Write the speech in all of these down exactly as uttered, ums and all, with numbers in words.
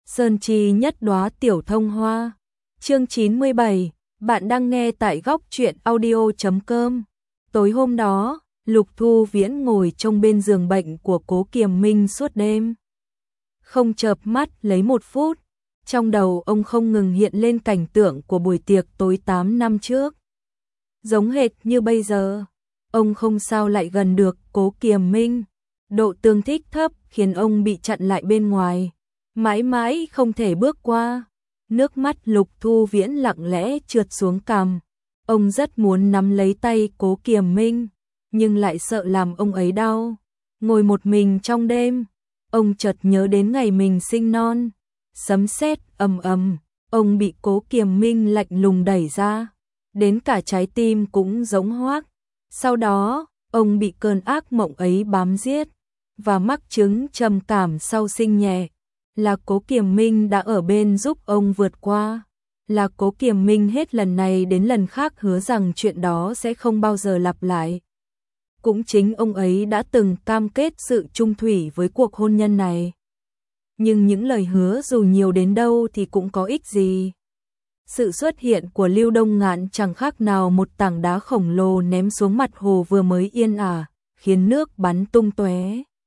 Sơn chi nhất đóa tiểu thông hoa. Chương chín mươi bảy, bạn đang nghe tại góc truyện audio chấm com. Tối hôm đó, Lục Thu Viễn ngồi trong bên giường bệnh của Cố Kiềm Minh suốt đêm. Không chợp mắt lấy một phút, trong đầu ông không ngừng hiện lên cảnh tượng của buổi tiệc tối tám năm trước. Giống hệt như bây giờ, ông không sao lại gần được Cố Kiềm Minh. Độ tương thích thấp khiến ông bị chặn lại bên ngoài, mãi mãi không thể bước qua. Nước mắt Lục Thu Viễn lặng lẽ trượt xuống cằm. Ông rất muốn nắm lấy tay Cố Kiềm Minh, nhưng lại sợ làm ông ấy đau. Ngồi một mình trong đêm, ông chợt nhớ đến ngày mình sinh non. Sấm sét ầm ầm, ông bị Cố Kiềm Minh lạnh lùng đẩy ra, đến cả trái tim cũng giống hoác. Sau đó, ông bị cơn ác mộng ấy bám giết và mắc chứng trầm cảm sau sinh nhẹ. Là Cố Kiềm Minh đã ở bên giúp ông vượt qua. Là Cố Kiềm Minh hết lần này đến lần khác hứa rằng chuyện đó sẽ không bao giờ lặp lại. Cũng chính ông ấy đã từng cam kết sự chung thủy với cuộc hôn nhân này. Nhưng những lời hứa dù nhiều đến đâu thì cũng có ích gì. Sự xuất hiện của Lưu Đông Ngạn chẳng khác nào một tảng đá khổng lồ ném xuống mặt hồ vừa mới yên ả, khiến nước bắn tung tóe.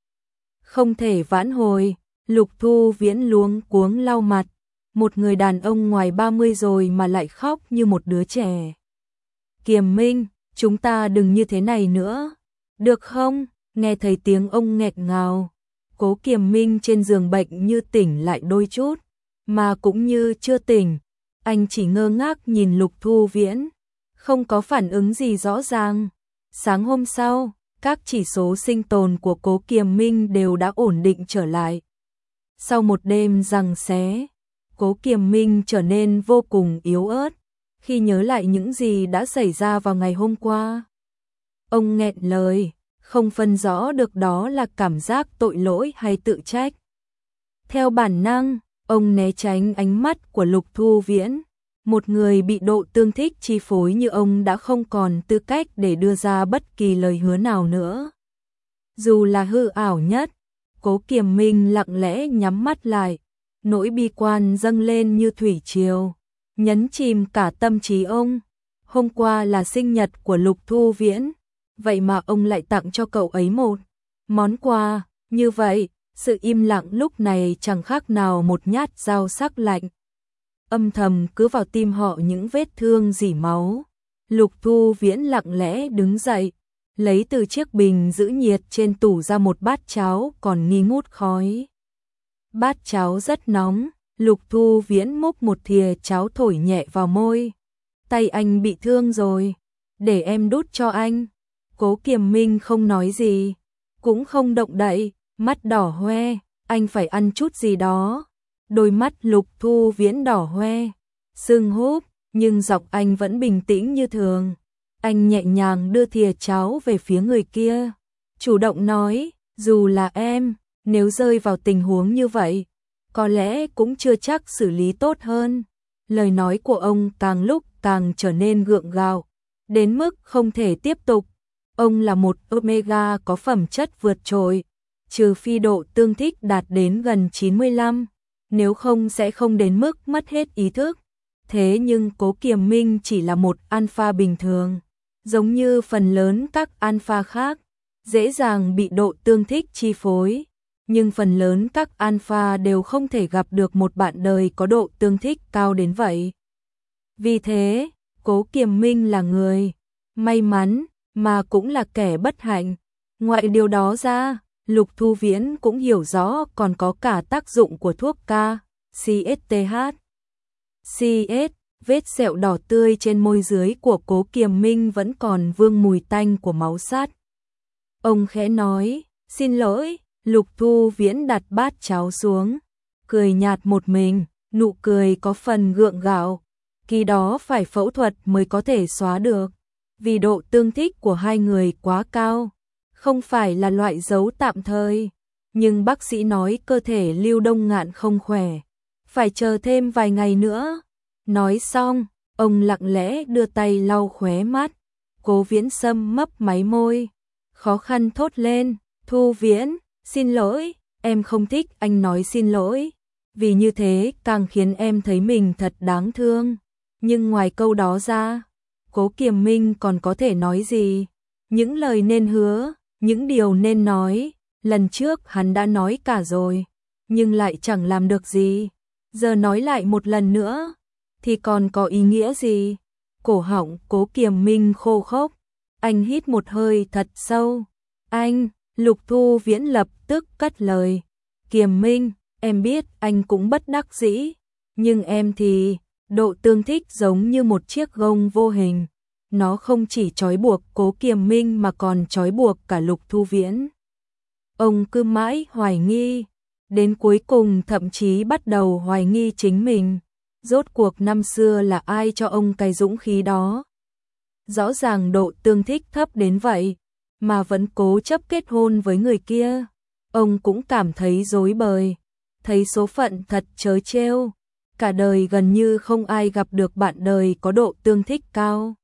Không thể vãn hồi. Lục Thu Viễn luống cuống lau mặt, một người đàn ông ngoài ba mươi rồi mà lại khóc như một đứa trẻ. Kiềm Minh, chúng ta đừng như thế này nữa, được không? Nghe thấy tiếng ông nghẹt ngào, Cố Kiềm Minh trên giường bệnh như tỉnh lại đôi chút, mà cũng như chưa tỉnh. Anh chỉ ngơ ngác nhìn Lục Thu Viễn, không có phản ứng gì rõ ràng. Sáng hôm sau, các chỉ số sinh tồn của Cố Kiềm Minh đều đã ổn định trở lại. Sau một đêm giằng xé, Cố Kiềm Minh trở nên vô cùng yếu ớt khi nhớ lại những gì đã xảy ra vào ngày hôm qua. Ông nghẹn lời, không phân rõ được đó là cảm giác tội lỗi hay tự trách. Theo bản năng, ông né tránh ánh mắt của Lục Thu Viễn. Một người bị độ tương thích chi phối như ông đã không còn tư cách để đưa ra bất kỳ lời hứa nào nữa. Dù là hư ảo nhất, Cố Kiềm Minh lặng lẽ nhắm mắt lại, nỗi bi quan dâng lên như thủy triều, nhấn chìm cả tâm trí ông. Hôm qua là sinh nhật của Lục Thu Viễn, vậy mà ông lại tặng cho cậu ấy một món quà, như vậy, sự im lặng lúc này chẳng khác nào một nhát dao sắc lạnh. Âm thầm cứ vào tim họ những vết thương rỉ máu. Lục Thu Viễn lặng lẽ đứng dậy, lấy từ chiếc bình giữ nhiệt trên tủ ra một bát cháo còn nghi ngút khói. Bát cháo rất nóng, Lục Thu Viễn múc một thìa cháo thổi nhẹ vào môi. Tay anh bị thương rồi, để em đút cho anh. Cố Kiềm Minh không nói gì, cũng không động đậy, mắt đỏ hoe, anh phải ăn chút gì đó. Đôi mắt Lục Thu Viễn đỏ hoe, sưng húp, nhưng giọng anh vẫn bình tĩnh như thường. Anh nhẹ nhàng đưa thìa cháo về phía người kia, chủ động nói, dù là em, nếu rơi vào tình huống như vậy, có lẽ cũng chưa chắc xử lý tốt hơn. Lời nói của ông càng lúc càng trở nên gượng gạo, đến mức không thể tiếp tục. Ông là một Omega có phẩm chất vượt trội, trừ phi độ tương thích đạt đến gần chín mươi lăm, nếu không sẽ không đến mức mất hết ý thức. Thế nhưng Cố Kiềm Minh chỉ là một alpha bình thường, giống như phần lớn các alpha khác, dễ dàng bị độ tương thích chi phối. Nhưng phần lớn các alpha đều không thể gặp được một bạn đời có độ tương thích cao đến vậy. Vì thế, Cố Kiềm Minh là người may mắn, mà cũng là kẻ bất hạnh. Ngoài điều đó ra, Lục Thu Viễn cũng hiểu rõ còn có cả tác dụng của thuốc K, xê ét tê hát. xê ét, vết sẹo đỏ tươi trên môi dưới của Cố Kiềm Minh vẫn còn vương mùi tanh của máu sắt. Ông khẽ nói, xin lỗi. Lục Thu Viễn đặt bát cháo xuống, cười nhạt một mình, nụ cười có phần gượng gạo. Khi đó phải phẫu thuật mới có thể xóa được, vì độ tương thích của hai người quá cao, không phải là loại dấu tạm thời. Nhưng bác sĩ nói cơ thể Lưu Đông Ngạn không khỏe, phải chờ thêm vài ngày nữa. Nói xong, ông lặng lẽ đưa tay lau khóe mắt. Cố Viễn Sâm mấp máy môi, khó khăn thốt lên, Thu Viễn, xin lỗi, em không thích anh nói xin lỗi. vì như thế càng khiến em thấy mình thật đáng thương. Nhưng ngoài câu đó ra, Cố Kiềm Minh còn có thể nói gì? Những lời nên hứa, những điều nên nói, lần trước hắn đã nói cả rồi, nhưng lại chẳng làm được gì. Giờ nói lại một lần nữa, thì còn có ý nghĩa gì? Cổ họng Cố Kiềm Minh khô khốc, anh hít một hơi thật sâu. Anh, Lục Thu Viễn lập tức cất lời. Kiềm Minh, em biết anh cũng bất đắc dĩ, nhưng em thì, độ tương thích giống như một chiếc gông vô hình. Nó không chỉ trói buộc Cố Kiềm Minh mà còn trói buộc cả Lục Thu Viễn. Ông cứ mãi hoài nghi, đến cuối cùng thậm chí bắt đầu hoài nghi chính mình. Rốt cuộc năm xưa là ai cho ông cái dũng khí đó? Rõ ràng độ tương thích thấp đến vậy, mà vẫn cố chấp kết hôn với người kia. Ông cũng cảm thấy rối bời, thấy số phận thật trớ trêu. Cả đời gần như không ai gặp được bạn đời có độ tương thích cao.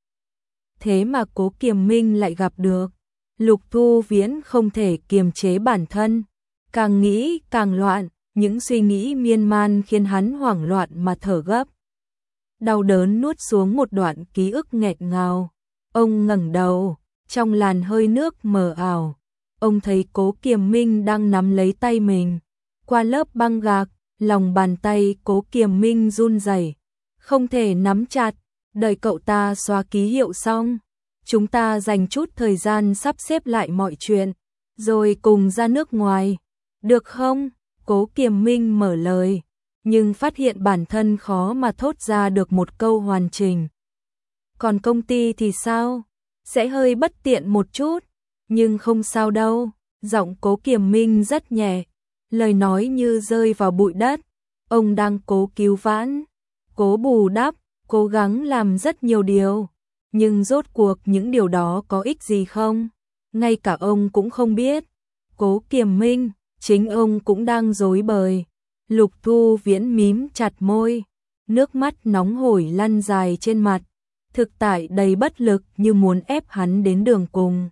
Thế mà Cố Kiềm Minh lại gặp được. Lục Thu Viễn không thể kiềm chế bản thân, càng nghĩ càng loạn, những suy nghĩ miên man khiến hắn hoảng loạn mà thở gấp. Đau đớn nuốt xuống một đoạn ký ức nghẹn ngào. Ông ngẩng đầu, trong làn hơi nước mờ ảo, ông thấy Cố Kiềm Minh đang nắm lấy tay mình. Qua lớp băng gạc, lòng bàn tay Cố Kiềm Minh run rẩy, không thể nắm chặt. Đợi cậu ta xóa ký hiệu xong, chúng ta dành chút thời gian sắp xếp lại mọi chuyện, rồi cùng ra nước ngoài. Được không? Cố Kiềm Minh mở lời, nhưng phát hiện bản thân khó mà thốt ra được một câu hoàn chỉnh. Còn công ty thì sao? Sẽ hơi bất tiện một chút, nhưng không sao đâu. Giọng Cố Kiềm Minh rất nhẹ, lời nói như rơi vào bụi đất. Ông đang cố cứu vãn, cố bù đắp, cố gắng làm rất nhiều điều, nhưng rốt cuộc những điều đó có ích gì không? Ngay cả ông cũng không biết. Cố Kiềm Minh, chính ông cũng đang rối bời. Lục Thu Viễn mím chặt môi, nước mắt nóng hổi lăn dài trên mặt, thực tại đầy bất lực như muốn ép hắn đến đường cùng.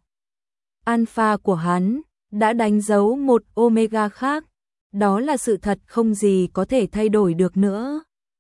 Alpha của hắn đã đánh dấu một Omega khác, đó là sự thật không gì có thể thay đổi được nữa.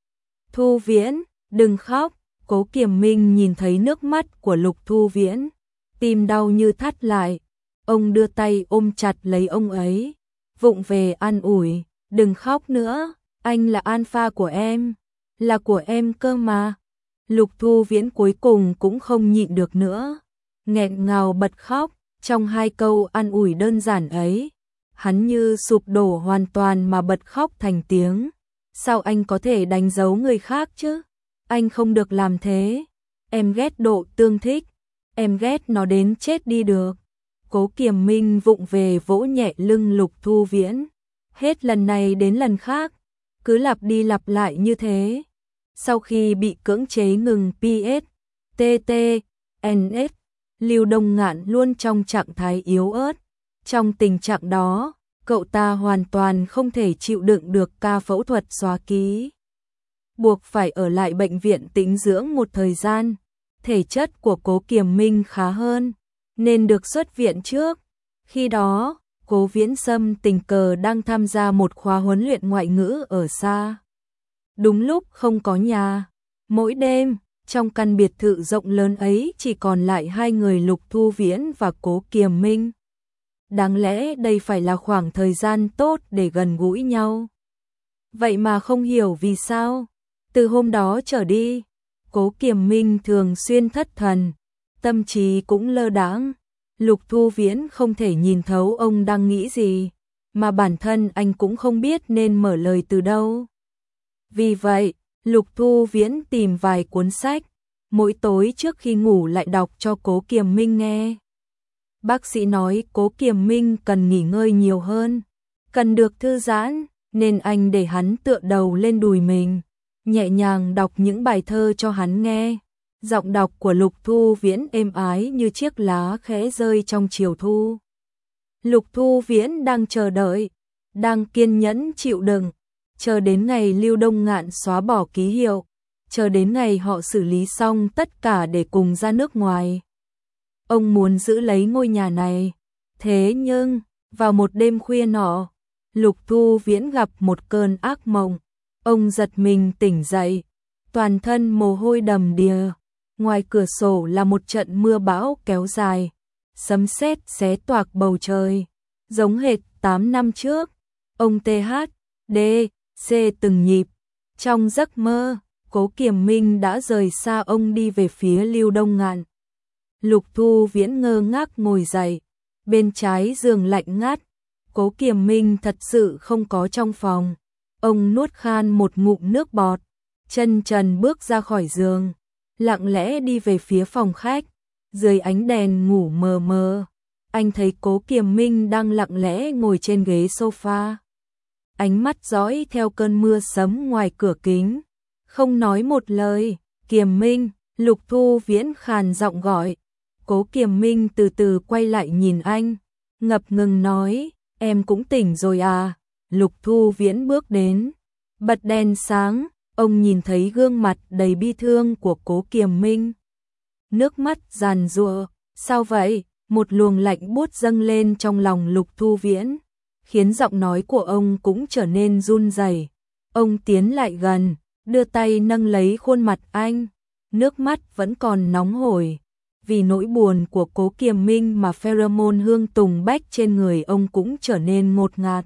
Thu Viễn, đừng khóc. Cố Kiềm Minh nhìn thấy nước mắt của Lục Thu Viễn, tim đau như thắt lại. Ông đưa tay ôm chặt lấy ông ấy, vụng về an ủi, đừng khóc nữa, anh là alpha của em, là của em cơ mà. Lục Thu Viễn cuối cùng cũng không nhịn được nữa, nghẹn ngào bật khóc. Trong hai câu an ủi đơn giản ấy, hắn như sụp đổ hoàn toàn mà bật khóc thành tiếng. Sao anh có thể đánh dấu người khác chứ? Anh không được làm thế. Em ghét độ tương thích, em ghét nó đến chết đi được. Cố Kiềm Minh vụng về vỗ nhẹ lưng Lục Thu Viễn. Hết lần này đến lần khác, cứ lặp đi lặp lại như thế. Sau khi bị cưỡng chế ngừng pê ét, tê tê, en ét, Lưu Đông Ngạn luôn trong trạng thái yếu ớt. Trong tình trạng đó, cậu ta hoàn toàn không thể chịu đựng được ca phẫu thuật xóa ký. Buộc phải ở lại bệnh viện tĩnh dưỡng một thời gian. Thể chất của Cố Kiềm Minh khá hơn, nên được xuất viện trước. Khi đó, Cố Viễn Sâm tình cờ đang tham gia một khóa huấn luyện ngoại ngữ ở xa. Đúng lúc không có nhà. Mỗi đêm, trong căn biệt thự rộng lớn ấy chỉ còn lại hai người Lục Thu Viễn và Cố Kiềm Minh. Đáng lẽ đây phải là khoảng thời gian tốt để gần gũi nhau. Vậy mà không hiểu vì sao, từ hôm đó trở đi, Cố Kiềm Minh thường xuyên thất thần, tâm trí cũng lơ đãng. Lục Thu Viễn không thể nhìn thấu ông đang nghĩ gì, mà bản thân anh cũng không biết nên mở lời từ đâu. Vì vậy, Lục Thu Viễn tìm vài cuốn sách, mỗi tối trước khi ngủ lại đọc cho Cố Kiềm Minh nghe. Bác sĩ nói Cố Kiềm Minh cần nghỉ ngơi nhiều hơn, cần được thư giãn, nên anh để hắn tựa đầu lên đùi mình, nhẹ nhàng đọc những bài thơ cho hắn nghe. Giọng đọc của Lục Thu Viễn êm ái như chiếc lá khẽ rơi trong chiều thu. Lục Thu Viễn đang chờ đợi, đang kiên nhẫn chịu đựng, chờ đến ngày Lưu Đông Ngạn xóa bỏ ký hiệu, chờ đến ngày họ xử lý xong tất cả để cùng ra nước ngoài. Ông muốn giữ lấy ngôi nhà này, thế nhưng, vào một đêm khuya nọ, Lục Thu Viễn gặp một cơn ác mộng, ông giật mình tỉnh dậy, toàn thân mồ hôi đầm đìa, ngoài cửa sổ là một trận mưa bão kéo dài, sấm sét xé toạc bầu trời, giống hệt tám năm trước, ông tê hát đê xê từng nhịp, trong giấc mơ, Cố Kiềm Minh đã rời xa ông đi về phía Lưu Đông Ngạn. Lục Thu Viễn ngơ ngác ngồi dậy, bên trái giường lạnh ngắt, Cố Kiềm Minh thật sự không có trong phòng. Ông nuốt khan một ngụm nước bọt, chân trần bước ra khỏi giường, lặng lẽ đi về phía phòng khách. Dưới ánh đèn ngủ mờ mờ, anh thấy Cố Kiềm Minh đang lặng lẽ ngồi trên ghế sofa. Ánh mắt dõi theo cơn mưa sấm ngoài cửa kính, không nói một lời. Kiềm Minh, Lục Thu Viễn khàn giọng gọi. Cố Kiềm Minh từ từ quay lại nhìn anh, ngập ngừng nói, em cũng tỉnh rồi à? Lục Thu Viễn bước đến, bật đèn sáng, ông nhìn thấy gương mặt đầy bi thương của Cố Kiềm Minh. Nước mắt giàn giụa, sao vậy? Một luồng lạnh buốt dâng lên trong lòng Lục Thu Viễn, khiến giọng nói của ông cũng trở nên run rẩy. Ông tiến lại gần, đưa tay nâng lấy khuôn mặt anh, nước mắt vẫn còn nóng hổi. Vì nỗi buồn của Cố Kiềm Minh mà pheromone hương tùng bách trên người ông cũng trở nên ngột ngạt.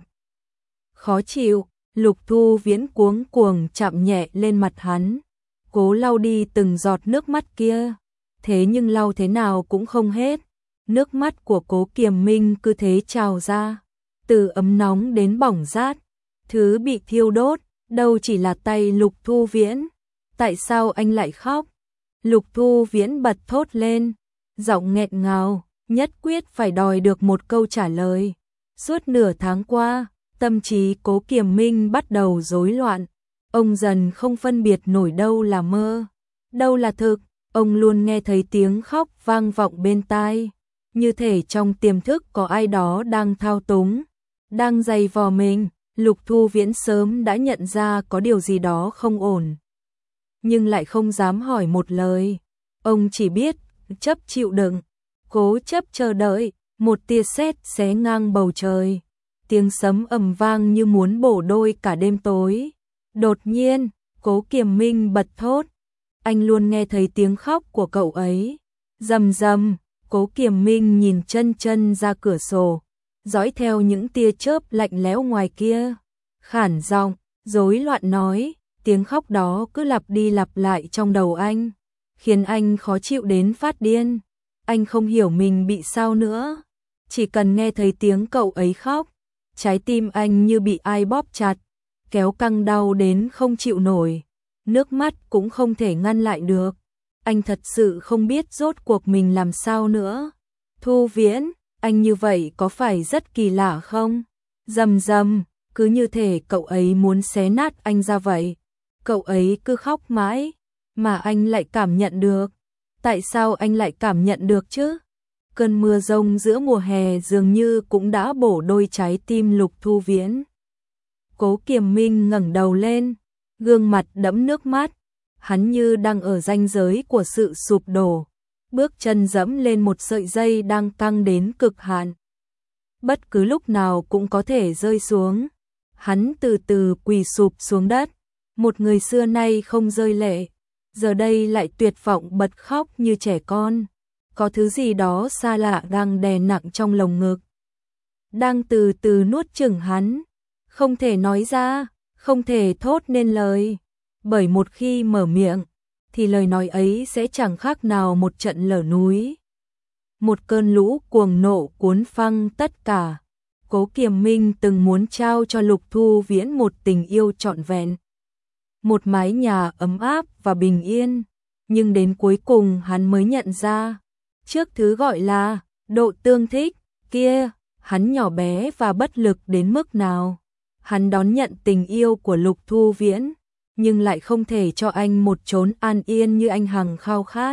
Khó chịu, Lục Thu Viễn cuống cuồng chạm nhẹ lên mặt hắn, cố lau đi từng giọt nước mắt kia. Thế nhưng lau thế nào cũng không hết, nước mắt của Cố Kiềm Minh cứ thế trào ra, từ ấm nóng đến bỏng rát. Thứ bị thiêu đốt, đâu chỉ là tay Lục Thu Viễn. Tại sao anh lại khóc? Lục Thu Viễn bật thốt lên, giọng nghẹn ngào, nhất quyết phải đòi được một câu trả lời. Suốt nửa tháng qua, tâm trí Cố Kiềm Minh bắt đầu rối loạn. Ông dần không phân biệt nổi đâu là mơ, đâu là thực. Ông luôn nghe thấy tiếng khóc vang vọng bên tai, như thể trong tiềm thức có ai đó đang thao túng, đang giày vò mình. Lục Thu Viễn sớm đã nhận ra có điều gì đó không ổn, nhưng lại không dám hỏi một lời. Ông chỉ biết chấp chịu đựng, cố chấp chờ đợi. Một tia sét xé ngang bầu trời, tiếng sấm ầm vang như muốn bổ đôi cả đêm tối. Đột nhiên, Cố Kiềm Minh bật thốt, anh luôn nghe thấy tiếng khóc của cậu ấy. Rầm rầm, Cố Kiềm Minh nhìn chân chân ra cửa sổ, dõi theo những tia chớp lạnh lẽo ngoài kia, khản giọng, rối loạn nói, tiếng khóc đó cứ lặp đi lặp lại trong đầu anh, khiến anh khó chịu đến phát điên. Anh không hiểu mình bị sao nữa, chỉ cần nghe thấy tiếng cậu ấy khóc, trái tim anh như bị ai bóp chặt, kéo căng đau đến không chịu nổi, nước mắt cũng không thể ngăn lại được. Anh thật sự không biết rốt cuộc mình làm sao nữa. Thu Viễn, anh như vậy có phải rất kỳ lạ không? Rầm rầm, cứ như thể cậu ấy muốn xé nát anh ra vậy. Cậu ấy cứ khóc mãi, mà anh lại cảm nhận được. Tại sao anh lại cảm nhận được chứ? Cơn mưa rông giữa mùa hè dường như cũng đã bổ đôi trái tim Lục Thu Viễn. Cố Kiềm Minh ngẩng đầu lên, gương mặt đẫm nước mắt, hắn như đang ở ranh giới của sự sụp đổ, bước chân dẫm lên một sợi dây đang căng đến cực hạn. Bất cứ lúc nào cũng có thể rơi xuống. Hắn từ từ quỳ sụp xuống đất, một người xưa nay không rơi lệ, giờ đây lại tuyệt vọng bật khóc như trẻ con. Có thứ gì đó xa lạ đang đè nặng trong lồng ngực, đang từ từ nuốt chửng hắn, không thể nói ra, không thể thốt nên lời, bởi một khi mở miệng, thì lời nói ấy sẽ chẳng khác nào một trận lở núi. Một cơn lũ cuồng nộ cuốn phăng tất cả. Cố Kiềm Minh từng muốn trao cho Lục Thu Viễn một tình yêu trọn vẹn, một mái nhà ấm áp và bình yên, nhưng đến cuối cùng hắn mới nhận ra, trước thứ gọi là độ tương thích kia, hắn nhỏ bé và bất lực đến mức nào. Hắn đón nhận tình yêu của Lục Thu Viễn, nhưng lại không thể cho anh một chốn an yên như anh hằng khao khát.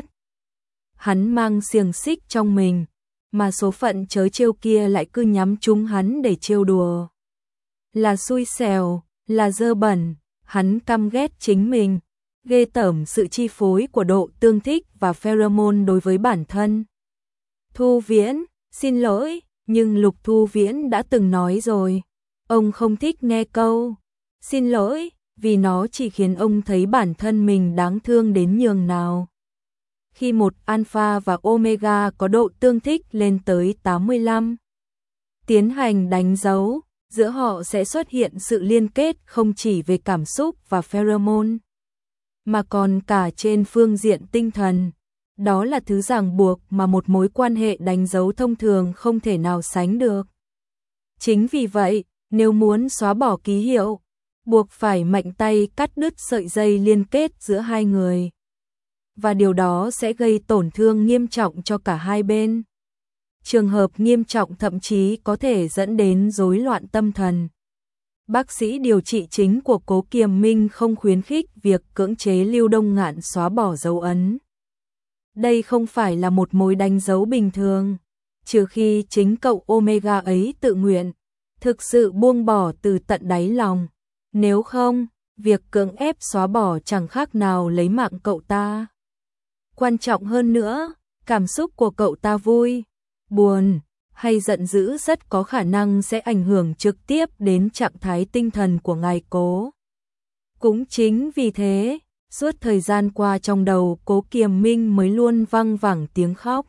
Hắn mang xiềng xích trong mình, mà số phận trớ trêu kia lại cứ nhắm trúng hắn để trêu đùa. Là xui xẻo, là dơ bẩn, hắn căm ghét chính mình, ghê tởm sự chi phối của độ tương thích và pheromone đối với bản thân. Thu Viễn, xin lỗi, nhưng Lục Thu Viễn đã từng nói rồi, Ông không thích nghe câu xin lỗi, vì nó chỉ khiến ông thấy bản thân mình đáng thương đến nhường nào. Khi một alpha và omega có độ tương thích lên tới tám mươi lăm, tiến hành đánh dấu, giữa họ sẽ xuất hiện sự liên kết không chỉ về cảm xúc và pheromone, mà còn cả trên phương diện tinh thần. Đó là thứ ràng buộc mà một mối quan hệ đánh dấu thông thường không thể nào sánh được. Chính vì vậy, nếu muốn xóa bỏ ký hiệu, buộc phải mạnh tay cắt đứt sợi dây liên kết giữa hai người. Và điều đó sẽ gây tổn thương nghiêm trọng cho cả hai bên. Trường hợp nghiêm trọng thậm chí có thể dẫn đến rối loạn tâm thần. Bác sĩ điều trị chính của Cố Kiềm Minh không khuyến khích việc cưỡng chế Lưu Đông Ngạn xóa bỏ dấu ấn. Đây không phải là một mối đánh dấu bình thường, trừ khi chính cậu Omega ấy tự nguyện, thực sự buông bỏ từ tận đáy lòng. Nếu không, việc cưỡng ép xóa bỏ chẳng khác nào lấy mạng cậu ta. Quan trọng hơn nữa, cảm xúc của cậu ta vui, buồn hay giận dữ rất có khả năng sẽ ảnh hưởng trực tiếp đến trạng thái tinh thần của ngài Cố. Cũng chính vì thế, suốt thời gian qua trong đầu Cố Kiềm Minh mới luôn văng vẳng tiếng khóc.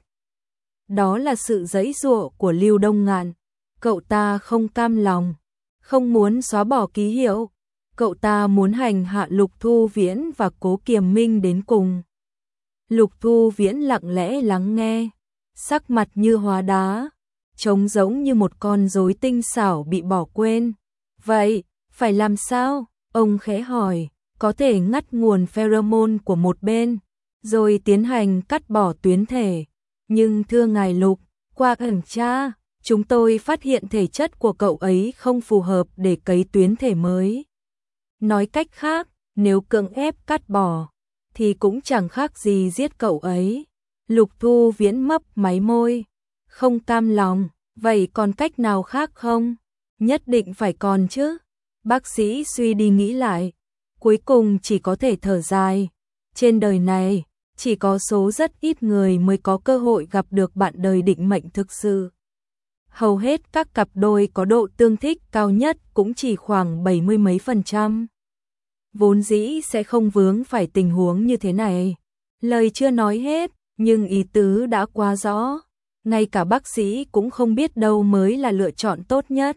Đó là sự giãy giụa của Lưu Đông Ngạn. Cậu ta không cam lòng, không muốn xóa bỏ ký hiệu. Cậu ta muốn hành hạ Lục Thu Viễn và Cố Kiềm Minh đến cùng. Lục Thu Viễn lặng lẽ lắng nghe, sắc mặt như hóa đá, trông giống như một con rối tinh xảo bị bỏ quên. Vậy, phải làm sao? Ông khẽ hỏi. Có thể ngắt nguồn pheromone của một bên, rồi tiến hành cắt bỏ tuyến thể. Nhưng thưa ngài Lục, qua kiểm tra, chúng tôi phát hiện thể chất của cậu ấy không phù hợp để cấy tuyến thể mới. Nói cách khác, nếu cưỡng ép cắt bỏ, thì cũng chẳng khác gì giết cậu ấy. Lục Thu Viễn mấp máy môi, không cam lòng. Vậy còn cách nào khác không? Nhất định phải còn chứ. Bác sĩ suy đi nghĩ lại, cuối cùng chỉ có thể thở dài. Trên đời này, chỉ có số rất ít người mới có cơ hội gặp được bạn đời định mệnh thực sự. Hầu hết các cặp đôi có độ tương thích cao nhất cũng chỉ khoảng bảy mươi mấy phần trăm. Vốn dĩ sẽ không vướng phải tình huống như thế này. Lời chưa nói hết, nhưng ý tứ đã quá rõ. Ngay cả bác sĩ cũng không biết đâu mới là lựa chọn tốt nhất.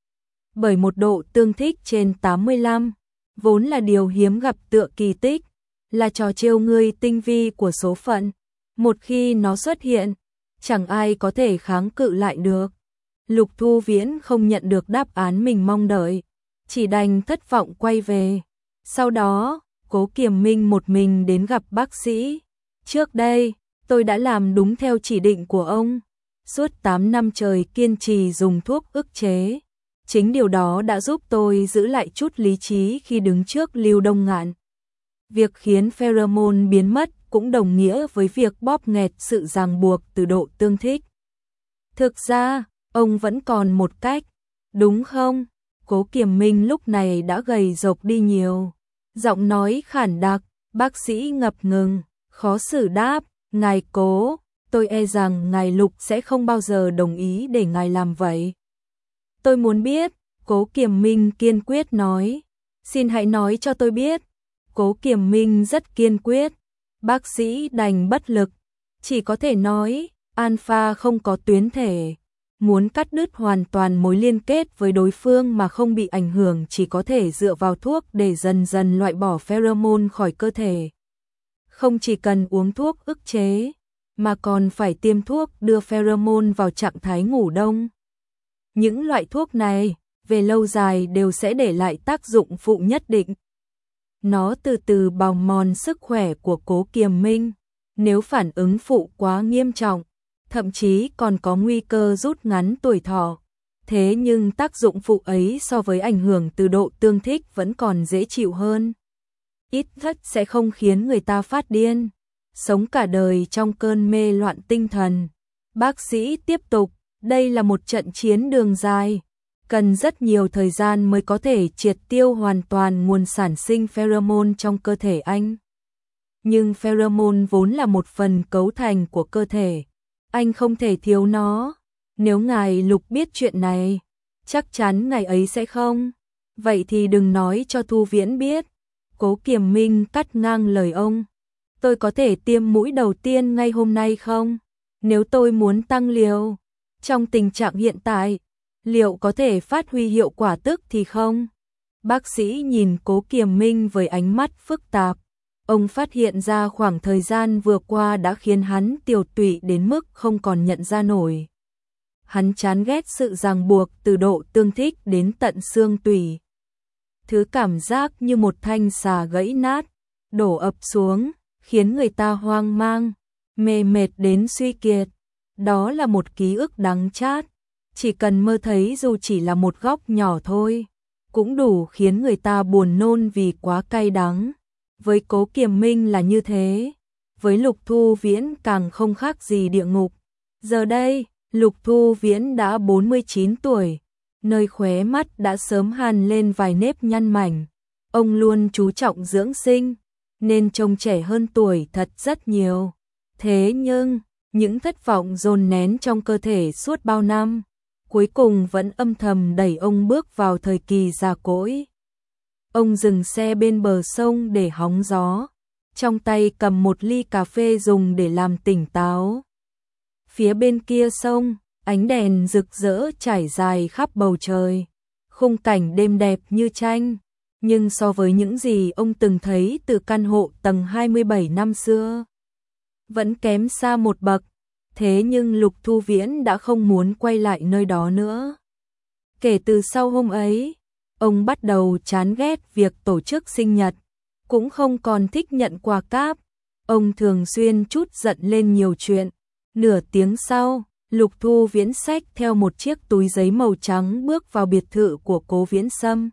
Bởi một độ tương thích trên tám mươi lăm, vốn là điều hiếm gặp tựa kỳ tích, là trò trêu ngươi tinh vi của số phận. Một khi nó xuất hiện, chẳng ai có thể kháng cự lại được. Lục Thu Viễn không nhận được đáp án mình mong đợi, chỉ đành thất vọng quay về. Sau đó, Cố Kiềm Minh một mình đến gặp bác sĩ. Trước đây, tôi đã làm đúng theo chỉ định của ông. Suốt tám năm trời kiên trì dùng thuốc ức chế. Chính điều đó đã giúp tôi giữ lại chút lý trí khi đứng trước Lưu Đông Ngạn. Việc khiến pheromone biến mất cũng đồng nghĩa với việc bóp nghẹt sự ràng buộc từ độ tương thích. Thực ra, ông vẫn còn một cách, đúng không? Cố Kiềm Minh lúc này đã gầy rộc đi nhiều. Giọng nói khản đặc, bác sĩ ngập ngừng, khó xử đáp, ngài Cố, tôi e rằng ngài Lục sẽ không bao giờ đồng ý để ngài làm vậy. Tôi muốn biết, Cố Kiềm Minh kiên quyết nói. Xin hãy nói cho tôi biết. Cố Kiềm Minh rất kiên quyết. Bác sĩ đành bất lực, chỉ có thể nói, alpha không có tuyến thể. Muốn cắt đứt hoàn toàn mối liên kết với đối phương mà không bị ảnh hưởng chỉ có thể dựa vào thuốc để dần dần loại bỏ pheromone khỏi cơ thể. Không chỉ cần uống thuốc ức chế, mà còn phải tiêm thuốc đưa pheromone vào trạng thái ngủ đông. Những loại thuốc này, về lâu dài đều sẽ để lại tác dụng phụ nhất định. Nó từ từ bào mòn sức khỏe của Cố Kiềm Minh. Nếu phản ứng phụ quá nghiêm trọng, thậm chí còn có nguy cơ rút ngắn tuổi thọ. Thế nhưng tác dụng phụ ấy so với ảnh hưởng từ độ tương thích vẫn còn dễ chịu hơn. Ít nhất sẽ không khiến người ta phát điên, sống cả đời trong cơn mê loạn tinh thần. Bác sĩ tiếp tục, đây là một trận chiến đường dài, cần rất nhiều thời gian mới có thể triệt tiêu hoàn toàn nguồn sản sinh pheromone trong cơ thể anh. Nhưng pheromone vốn là một phần cấu thành của cơ thể, anh không thể thiếu nó. Nếu ngài Lục biết chuyện này, Chắc chắn ngày ấy sẽ không. Vậy thì đừng nói cho Thu Viễn biết. Cố Kiềm Minh cắt ngang lời ông. Tôi có thể tiêm mũi đầu tiên ngay hôm nay không? Nếu tôi muốn tăng liều, trong tình trạng hiện tại, liệu có thể phát huy hiệu quả tức thì không? Bác sĩ nhìn Cố Kiềm Minh với ánh mắt phức tạp. Ông phát hiện ra khoảng thời gian vừa qua đã khiến hắn tiều tụy đến mức không còn nhận ra nổi. Hắn chán ghét sự ràng buộc từ độ tương thích đến tận xương tủy. Thứ cảm giác như một thanh xà gãy nát, đổ ập xuống, khiến người ta hoang mang, mê mệt đến suy kiệt. Đó là một ký ức đắng chát, chỉ cần mơ thấy dù chỉ là một góc nhỏ thôi, cũng đủ khiến người ta buồn nôn vì quá cay đắng. Với Cố Kiềm Minh là như thế, với Lục Thu Viễn càng không khác gì địa ngục. Giờ đây, Lục Thu Viễn đã bốn mươi chín tuổi, nơi khóe mắt đã sớm hằn lên vài nếp nhăn mảnh. Ông luôn chú trọng dưỡng sinh, nên trông trẻ hơn tuổi thật rất nhiều. Thế nhưng, những thất vọng dồn nén trong cơ thể suốt bao năm, cuối cùng vẫn âm thầm đẩy ông bước vào thời kỳ già cỗi. Ông dừng xe bên bờ sông để hóng gió, trong tay cầm một ly cà phê dùng để làm tỉnh táo. Phía bên kia sông, ánh đèn rực rỡ trải dài khắp bầu trời, khung cảnh đêm đẹp như tranh, nhưng so với những gì ông từng thấy từ căn hộ tầng hai mươi bảy năm xưa, vẫn kém xa một bậc. Thế nhưng Lục Thu Viễn đã không muốn quay lại nơi đó nữa. Kể từ sau hôm ấy, ông bắt đầu chán ghét việc tổ chức sinh nhật, cũng không còn thích nhận quà cáp. Ông thường xuyên trút giận lên nhiều chuyện. Nửa tiếng sau, Lục Thu Viễn xách theo một chiếc túi giấy màu trắng bước vào biệt thự của Cố Viễn Sâm.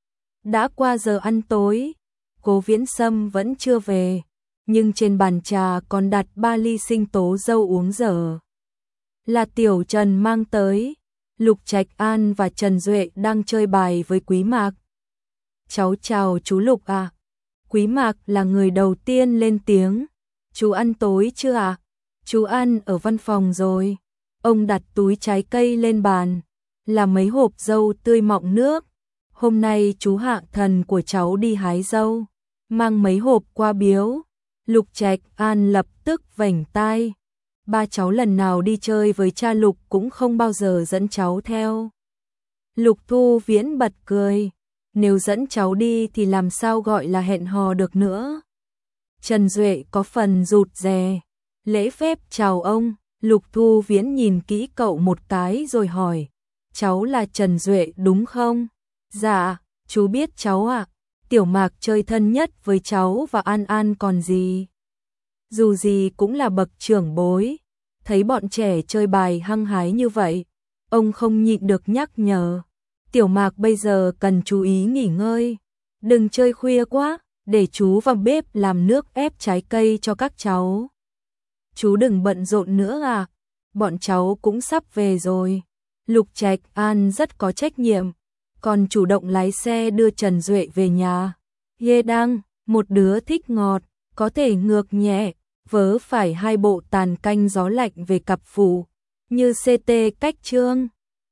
Đã qua giờ ăn tối, Cố Viễn Sâm vẫn chưa về, nhưng trên bàn trà còn đặt ba ly sinh tố dâu uống dở. Là Tiểu Trần mang tới. Lục Trạch An và Trần Duệ đang chơi bài với Quý Mạc. Cháu chào chú Lục à. Quý Mạc là người đầu tiên lên tiếng. Chú ăn tối chưa à? Chú ăn ở văn phòng rồi. Ông đặt túi trái cây lên bàn, là mấy hộp dâu tươi mọng nước. Hôm nay chú Hạ Thần của cháu đi hái dâu, mang mấy hộp qua biếu. Lục Trạch An lập tức vểnh tai. Ba cháu lần nào đi chơi với cha Lục cũng không bao giờ dẫn cháu theo. Lục Thu Viễn bật cười. Nếu dẫn cháu đi thì làm sao gọi là hẹn hò được nữa. Trần Duệ có phần rụt rè. Lễ phép chào ông. Lục Thu Viễn nhìn kỹ cậu một cái rồi hỏi. Cháu là Trần Duệ đúng không? Dạ, chú biết cháu ạ. À. Tiểu Mạc chơi thân nhất với cháu và An An còn gì. Dù gì cũng là bậc trưởng bối. Thấy bọn trẻ chơi bài hăng hái như vậy, ông không nhịn được nhắc nhở. Tiểu Mạc bây giờ cần chú ý nghỉ ngơi. Đừng chơi khuya quá, để chú vào bếp làm nước ép trái cây cho các cháu. Chú đừng bận rộn nữa à, bọn cháu cũng sắp về rồi. Lục Trạch An rất có trách nhiệm, còn chủ động lái xe đưa Trần Duệ về nhà. Yê Đăng, một đứa thích ngọt, có thể ngược nhẹ, vớ phải hai bộ tàn canh gió lạnh về cặp phụ, như xê tê cách chương.